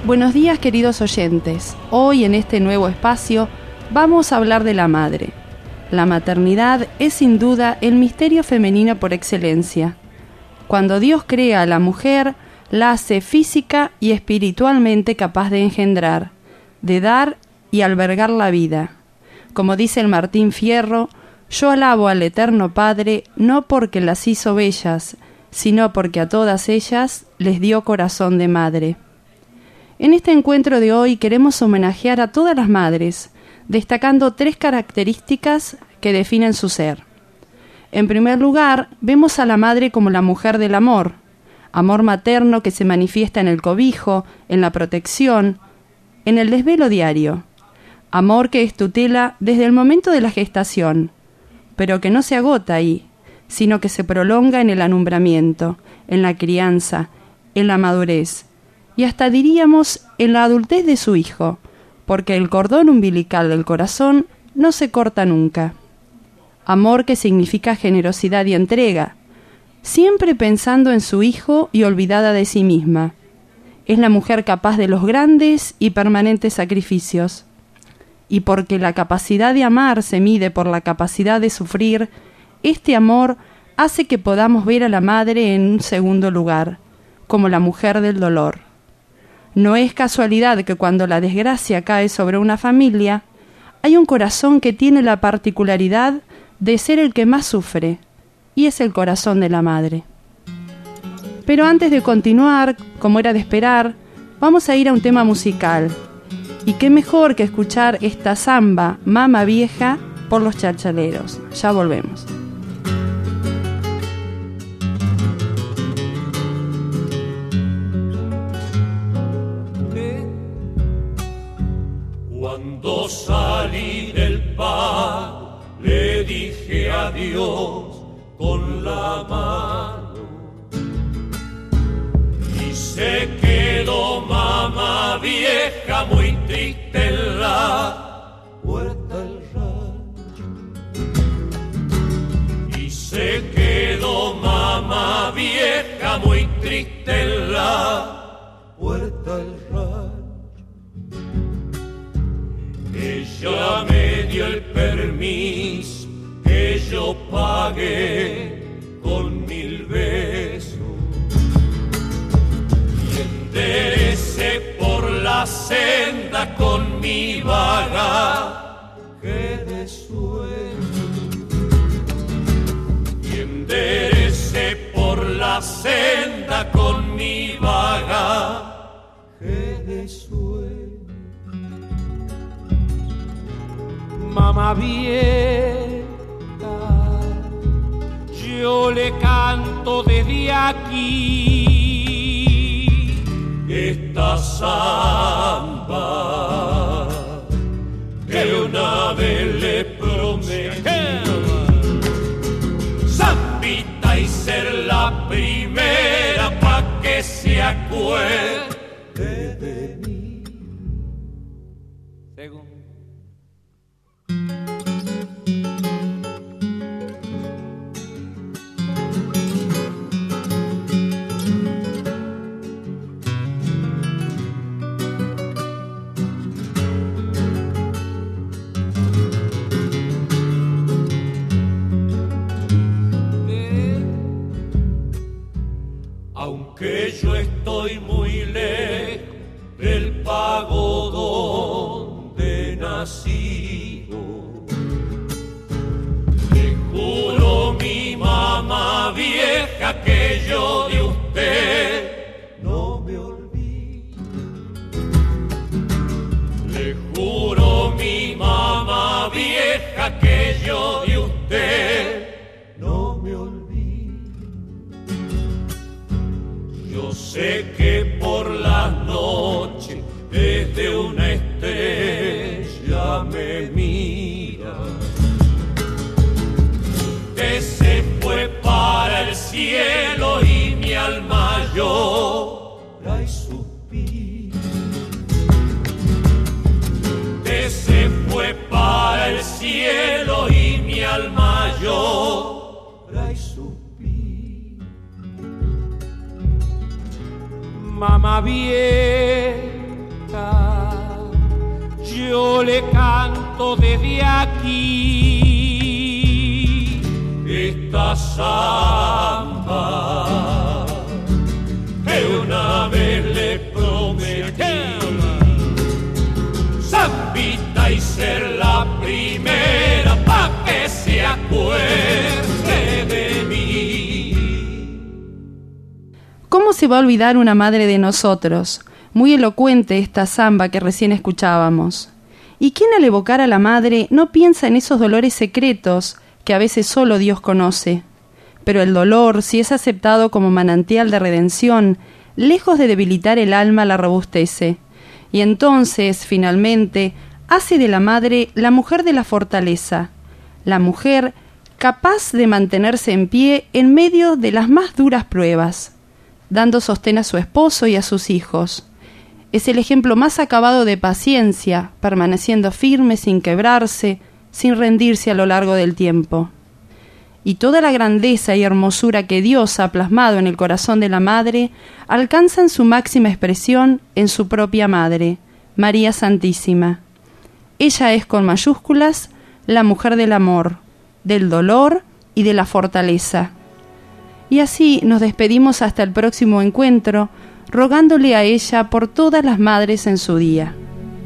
Buenos días, queridos oyentes. Hoy en este nuevo espacio vamos a hablar de la madre. La maternidad es sin duda el misterio femenino por excelencia. Cuando Dios crea a la mujer, la hace física y espiritualmente capaz de engendrar, de dar y albergar la vida. Como dice el Martín Fierro, yo alabo al Eterno Padre no porque las hizo bellas, sino porque a todas ellas les dio corazón de madre. En este encuentro de hoy queremos homenajear a todas las madres, destacando 3 características que definen su ser. En primer lugar, vemos a la madre como la mujer del amor materno que se manifiesta en el cobijo, en la protección, en el desvelo diario. Amor que es tutela desde el momento de la gestación, pero que no se agota ahí, sino que se prolonga en el alumbramiento, en la crianza, en la madurez, y hasta diríamos en la adultez de su hijo, porque el cordón umbilical del corazón no se corta nunca. Amor que significa generosidad y entrega, siempre pensando en su hijo y olvidada de sí misma. Es la mujer capaz de los grandes y permanentes sacrificios. Y porque la capacidad de amar se mide por la capacidad de sufrir, este amor hace que podamos ver a la madre en un segundo lugar, como la mujer del dolor. No es casualidad que cuando la desgracia cae sobre una familia, hay un corazón que tiene la particularidad de ser el que más sufre, y es el corazón de la madre. Pero antes de continuar, como era de esperar, vamos a ir a un tema musical. Y qué mejor que escuchar esta samba, Mama Vieja, por los Chalchaleros. Ya volvemos. Cuando salí del pan, le dije adiós con la mano y se quedó mamá vieja muy triste en la puerta del rancho. Y se quedó mamá vieja muy triste en la puerta del rancho. Ella me dio el permiso que yo pagué con 1000 besos y enderecé por la senda con mi bagaje de sueño y enderecé por la senda con mi bagaje de sueño. Mamá vieja, yo le canto desde aquí esta samba que una vez le prometí. Zambita y ser la primera pa' que se acuerde de mí. Segundo. Aunque yo estoy muy lejos del pago donde nacido, le juro mi mamá vieja que yo de usted no me olvido. Le juro mi mamá vieja que yo de usted no me olvido. Yo sé que por la noche desde una estrella me mira. Usted se fue para el cielo y mi alma llora y suspira. Usted se fue para el cielo y mi alma llora y suspira. Mamá vieja, vieja, yo le canto desde aquí esta samba que una vez le prometí, zambita y ser la primera pa' que se acuerde de mí. ¿Cómo se va a olvidar una madre de nosotros? Muy elocuente esta samba que recién escuchábamos. ¿Y quién al evocar a la madre no piensa en esos dolores secretos que a veces solo Dios conoce? Pero el dolor, si es aceptado como manantial de redención, lejos de debilitar el alma, la robustece. Y entonces, finalmente, hace de la madre la mujer de la fortaleza, la mujer capaz de mantenerse en pie en medio de las más duras pruebas, dando sostén a su esposo y a sus hijos. Es el ejemplo más acabado de paciencia, permaneciendo firme sin quebrarse, sin rendirse a lo largo del tiempo. Y toda la grandeza y hermosura que Dios ha plasmado en el corazón de la madre alcanzan su máxima expresión en su propia madre, María Santísima. Ella es, con mayúsculas, la mujer del amor, del dolor y de la fortaleza. Y así nos despedimos hasta el próximo encuentro, rogándole a ella por todas las madres en su día.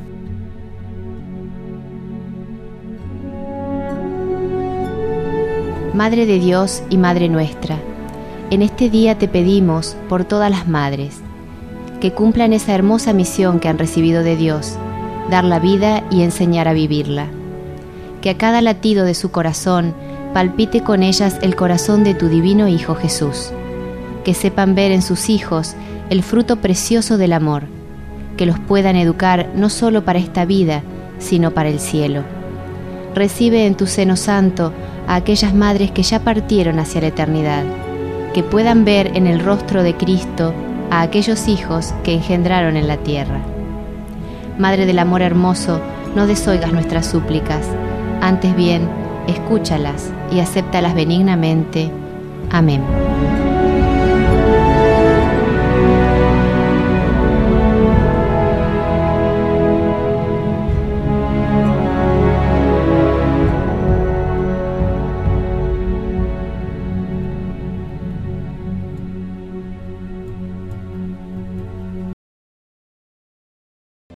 Madre de Dios y Madre nuestra, en este día te pedimos por todas las madres, que cumplan esa hermosa misión que han recibido de Dios, dar la vida y enseñar a vivirla. Que a cada latido de su corazón palpite con ellas el corazón de tu divino Hijo Jesús. Que sepan ver en sus hijos el fruto precioso del amor, que los puedan educar no solo para esta vida, sino para el cielo. Recibe en tu seno santo a aquellas madres que ya partieron hacia la eternidad, que puedan ver en el rostro de Cristo a aquellos hijos que engendraron en la tierra. Madre del amor hermoso, no desoigas nuestras súplicas, antes bien, escúchalas y acéptalas benignamente. Amén.